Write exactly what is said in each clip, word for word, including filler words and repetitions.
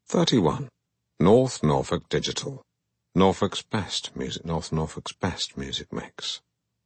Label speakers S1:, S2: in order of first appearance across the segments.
S1: thirty-one. North Norfolk Digital. Norfolk's best music, North Norfolk's best music mix.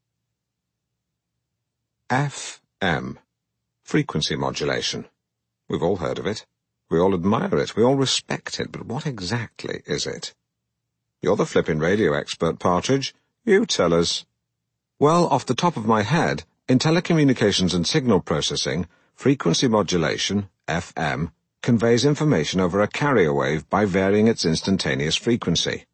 S1: F M. Frequency modulation. We've all heard of it. We all admire it. We all respect it. But what exactly is it? You're the flippin' radio expert, Partridge. You tell us. Well, off the top of my head, in telecommunications and signal processing, frequency modulation, F M, conveys information over a carrier wave by varying its instantaneous frequency.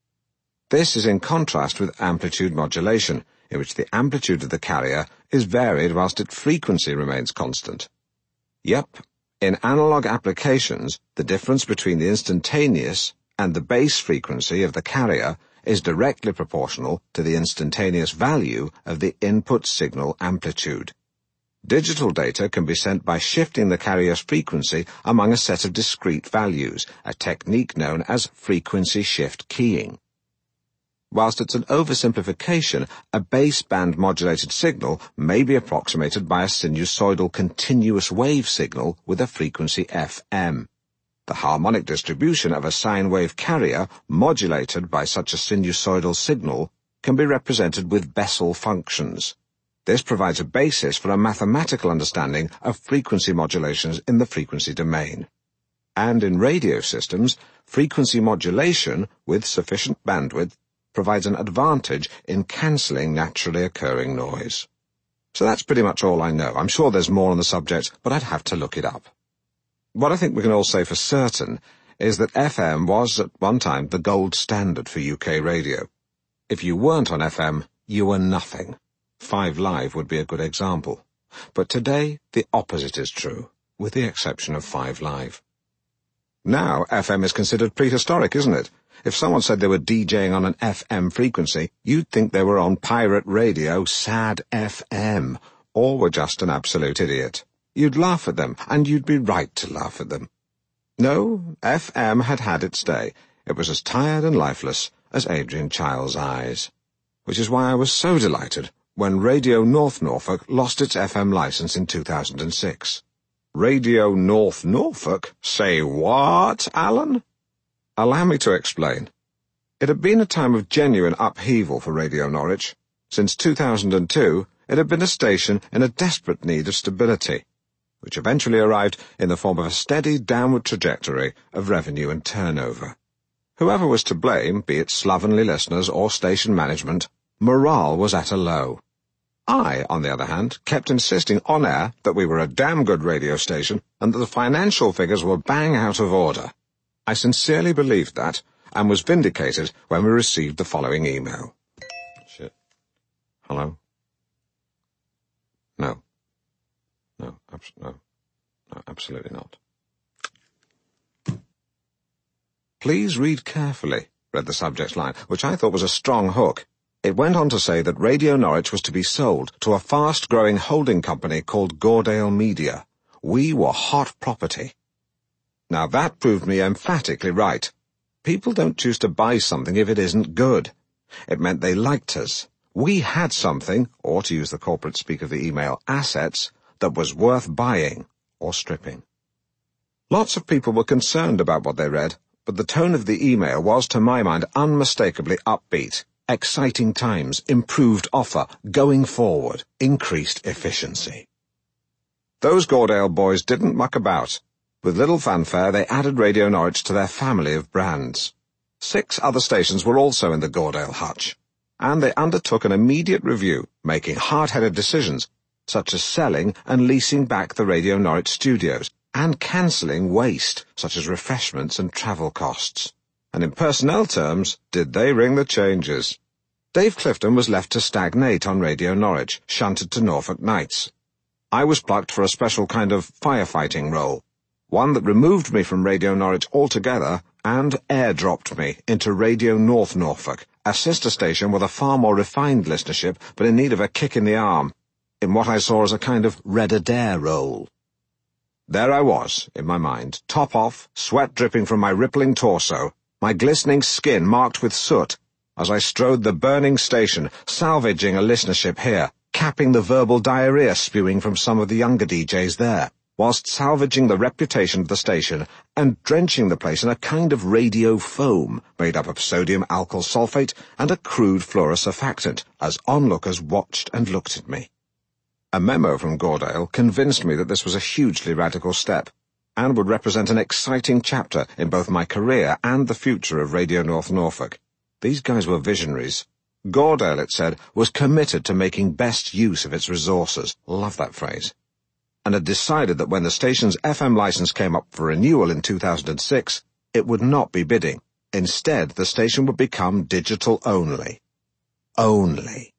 S1: This is in contrast with amplitude modulation, in which the amplitude of the carrier is varied whilst its frequency remains constant. Yep, in analog applications, the difference between the instantaneous and the base frequency of the carrier is directly proportional to the instantaneous value of the input signal amplitude. Digital data can be sent by shifting the carrier's frequency among a set of discrete values, a technique known as frequency shift keying. Whilst it's an oversimplification, a baseband modulated signal may be approximated by a sinusoidal continuous wave signal with a frequency F M. The harmonic distribution of a sine wave carrier modulated by such a sinusoidal signal can be represented with Bessel functions. This provides a basis for a mathematical understanding of frequency modulations in the frequency domain. And in radio systems, frequency modulation with sufficient bandwidth provides an advantage in cancelling naturally occurring noise. So that's pretty much all I know. I'm sure there's more on the subject, but I'd have to look it up. What I think we can all say for certain is that F M was at one time the gold standard for U K radio. If you weren't on F M, you were nothing. Five Live would be a good example. But today, the opposite is true, with the exception of Five Live. Now, F M is considered prehistoric, isn't it? If someone said they were DJing on an F M frequency, you'd think they were on pirate radio, sad F M, or were just an absolute idiot. You'd laugh at them, and you'd be right to laugh at them. No, F M had had its day. It was as tired and lifeless as Adrian Child's eyes. Which is why I was so delighted when Radio North Norfolk lost its F M license in two thousand six. Radio North Norfolk? Say what, Alan? Allow me to explain. It had been a time of genuine upheaval for Radio Norwich. Since two thousand two, it had been a station in a desperate need of stability, which eventually arrived in the form of a steady downward trajectory of revenue and turnover. Whoever was to blame, be it slovenly listeners or station management, morale was at a low. I, on the other hand, kept insisting on air that we were a damn good radio station and that the financial figures were bang out of order. I sincerely believed that, and was vindicated when we received the following email. Shit. Hello? No. No, abs- no. No, absolutely not. Please read carefully, read the subject line, which I thought was a strong hook. It went on to say that Radio Norwich was to be sold to a fast-growing holding company called Goredale Media. We were hot property. Now that proved me emphatically right. People don't choose to buy something if it isn't good. It meant they liked us. We had something, or to use the corporate speak of the email, assets, that was worth buying or stripping. Lots of people were concerned about what they read, but the tone of the email was, to my mind, unmistakably upbeat. Exciting times, improved offer, going forward, increased efficiency. Those Goredale boys didn't muck about. With little fanfare, they added Radio Norwich to their family of brands. Six other stations were also in the Goredale hutch, and they undertook an immediate review, making hard-headed decisions, such as selling and leasing back the Radio Norwich studios, and cancelling waste, such as refreshments and travel costs. And in personnel terms, did they ring the changes. Dave Clifton was left to stagnate on Radio Norwich, shunted to Norfolk nights. I was plucked for a special kind of firefighting role, one that removed me from Radio Norwich altogether and airdropped me into Radio North Norfolk, a sister station with a far more refined listenership but in need of a kick in the arm, in what I saw as a kind of Red Adair role. There I was, in my mind, top off, sweat dripping from my rippling torso, my glistening skin marked with soot, as I strode the burning station, salvaging a listenership here, capping the verbal diarrhea spewing from some of the younger D Js there, whilst salvaging the reputation of the station and drenching the place in a kind of radio foam made up of sodium alkyl sulfate and a crude fluorosurfactant, as onlookers watched and looked at me. A memo from Goredale convinced me that this was a hugely radical step, and would represent an exciting chapter in both my career and the future of Radio North Norfolk. These guys were visionaries. Goredale, it said, was committed to making best use of its resources. Love that phrase. And had decided that when the station's F M license came up for renewal in two thousand six, it would not be bidding. Instead, the station would become digital only. Only.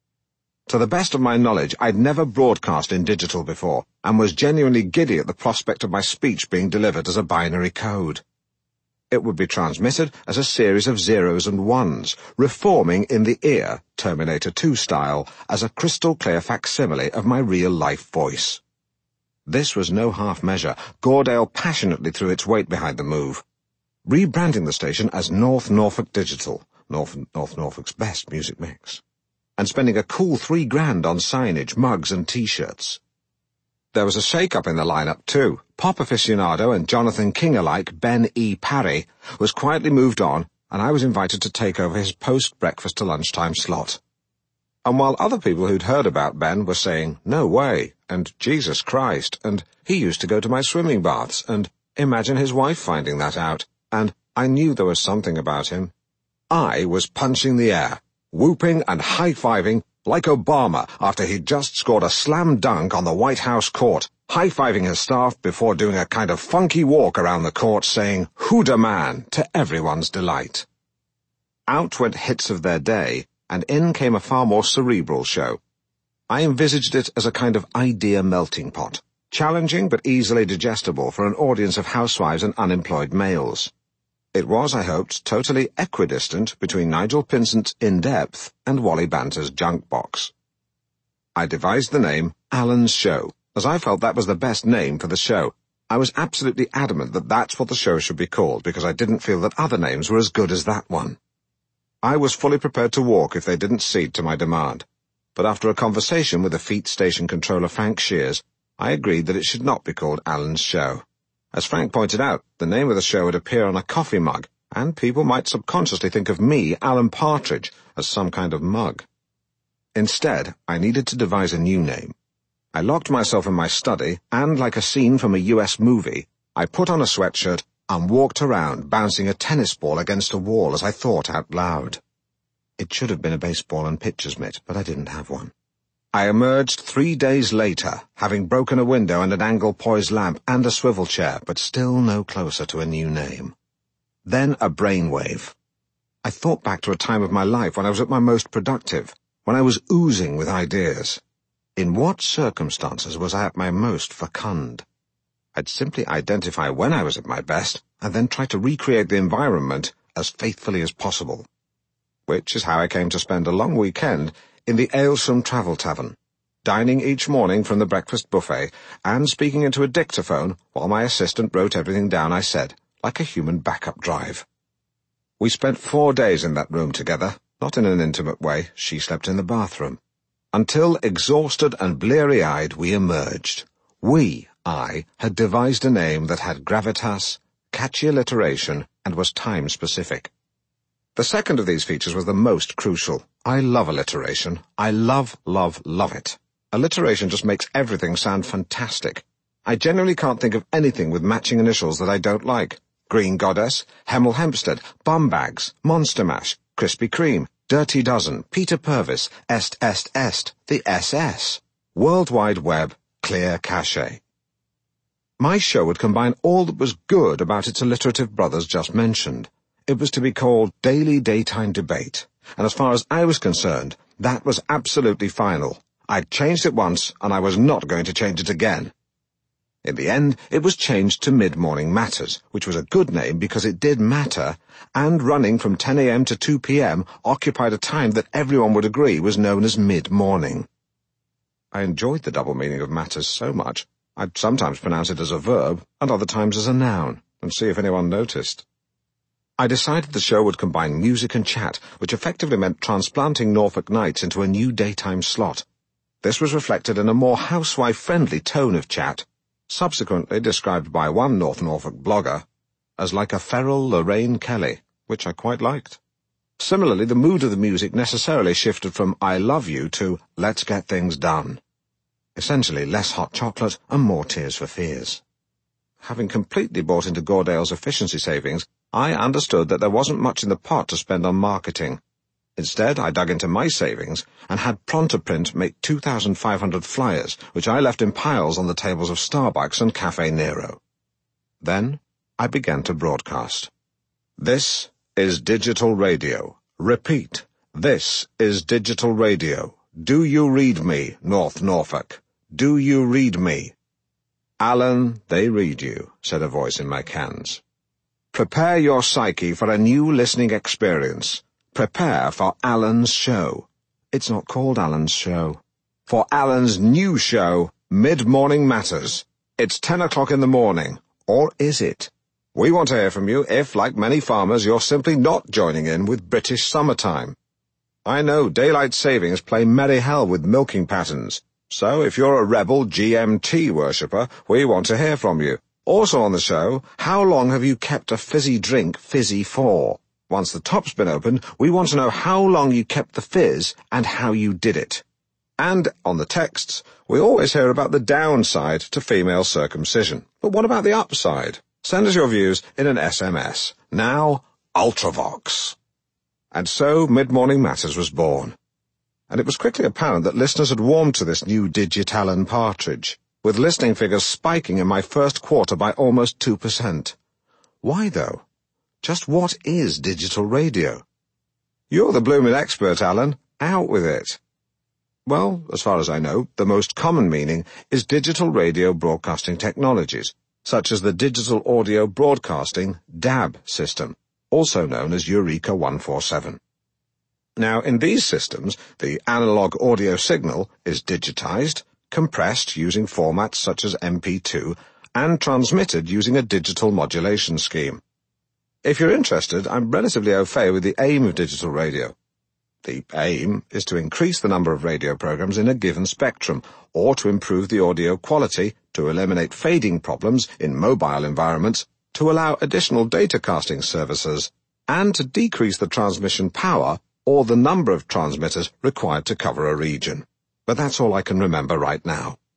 S1: To the best of my knowledge, I'd never broadcast in digital before, and was genuinely giddy at the prospect of my speech being delivered as a binary code. It would be transmitted as a series of zeros and ones, reforming in the ear, Terminator two style, as a crystal-clear facsimile of my real-life voice. This was no half measure. Goredale passionately threw its weight behind the move, rebranding the station as North Norfolk Digital, North, North Norfolk's best music mix, and spending a cool three grand on signage, mugs and T-shirts. There was a shake-up in the lineup too. Pop aficionado and Jonathan King alike, Ben E. Parry, was quietly moved on, and I was invited to take over his post-breakfast to lunchtime slot. And while other people who'd heard about Ben were saying, "No way," and "Jesus Christ," and "He used to go to my swimming baths," and "Imagine his wife finding that out," and "I knew there was something about him," I was punching the air, whooping and high-fiving like Obama after he'd just scored a slam dunk on the White House court, high-fiving his staff before doing a kind of funky walk around the court saying, "Hooda man," to everyone's delight. Out went hits of their day, and in came a far more cerebral show. I envisaged it as a kind of idea melting pot, challenging but easily digestible for an audience of housewives and unemployed males. It was, I hoped, totally equidistant between Nigel Pinsent's In Depth and Wally Banter's Junk Box. I devised the name Alan's Show, as I felt that was the best name for the show. I was absolutely adamant that that's what the show should be called, because I didn't feel that other names were as good as that one. I was fully prepared to walk if they didn't cede to my demand, but after a conversation with the Feet Station controller Frank Shears, I agreed that it should not be called Alan's Show. As Frank pointed out, the name of the show would appear on a coffee mug, and people might subconsciously think of me, Alan Partridge, as some kind of mug. Instead, I needed to devise a new name. I locked myself in my study, and like a scene from a U S movie, I put on a sweatshirt and walked around, bouncing a tennis ball against a wall as I thought out loud. It should have been a baseball and pitcher's mitt, but I didn't have one. I emerged three days later, having broken a window and an angle-poised lamp and a swivel chair, but still no closer to a new name. Then a brainwave. I thought back to a time of my life when I was at my most productive, when I was oozing with ideas. In what circumstances was I at my most fecund? I'd simply identify when I was at my best, and then try to recreate the environment as faithfully as possible. Which is how I came to spend a long weekend in the Aylsham Travel Tavern, dining each morning from the breakfast buffet, and speaking into a dictaphone while my assistant wrote everything down I said, like a human backup drive. We spent four days in that room together, not in an intimate way, she slept in the bathroom, until, exhausted and bleary-eyed, we emerged. We, I, had devised a name that had gravitas, catchy alliteration, and was time-specific. The second of these features was the most crucial. I love alliteration. I love, love, love it. Alliteration just makes everything sound fantastic. I generally can't think of anything with matching initials that I don't like. Green Goddess, Hemel Hempstead, Bumbags, Monster Mash, Krispy Kreme, Dirty Dozen, Peter Purvis, Est Est Est, the S S. World Wide Web, Clear Cache. My show would combine all that was good about its alliterative brothers just mentioned. It was to be called Daily Daytime Debate, and as far as I was concerned, that was absolutely final. I'd changed it once, and I was not going to change it again. In the end, it was changed to Mid-Morning Matters, which was a good name because it did matter, and running from ten a m to two p m occupied a time that everyone would agree was known as mid-morning. I enjoyed the double meaning of matters so much, I'd sometimes pronounce it as a verb, and other times as a noun, and see if anyone noticed. I decided the show would combine music and chat, which effectively meant transplanting Norfolk Nights into a new daytime slot. This was reflected in a more housewife-friendly tone of chat. subsequently described by one North Norfolk blogger as like a feral Lorraine Kelly, which I quite liked. Similarly, the mood of the music necessarily shifted from I love you to let's get things done. Essentially, less hot chocolate and more Tears for Fears. Having completely bought into Gordale's efficiency savings, I understood that there wasn't much in the pot to spend on marketing. Instead, I dug into my savings and had Prontoprint make two thousand five hundred flyers, which I left in piles on the tables of Starbucks and Cafe Nero. Then, I began to broadcast. This is digital radio. Repeat, this is digital radio. Do you read me, North Norfolk? Do you read me? Alan, they read you, said a voice in my cans. Prepare your psyche for a new listening experience. Prepare for Alan's show. It's not called Alan's show. For Alan's new show, Mid-Morning Matters. It's ten o'clock in the morning. Or is it? We want to hear from you if, like many farmers, you're simply not joining in with British summertime. I know daylight savings play merry hell with milking patterns, so if you're a rebel G M T worshipper, we want to hear from you. Also on the show, how long have you kept a fizzy drink fizzy for? Once the top's been opened, we want to know how long you kept the fizz and how you did it. And on the texts, we always hear about the downside to female circumcision. But what about the upside? Send us your views in an S M S. Now, Ultravox. And so Mid-Morning Matters was born. And it was quickly apparent that listeners had warmed to this new Digitalan partridge, with listening figures spiking in my first quarter by almost two percent. Why, though? Just what is digital radio? You're the bloomin' expert, Alan. Out with it. Well, as far as I know, the most common meaning is digital radio broadcasting technologies, such as the Digital Audio Broadcasting D A B system, also known as Eureka one forty-seven. Now, in these systems, the analog audio signal is digitized, compressed using formats such as M P two, and transmitted using a digital modulation scheme. If you're interested, I'm relatively au fait with the aim of digital radio. The aim is to increase the number of radio programs in a given spectrum, or to improve the audio quality, to eliminate fading problems in mobile environments, to allow additional datacasting services, and to decrease the transmission power or the number of transmitters required to cover a region. But that's all I can remember right now.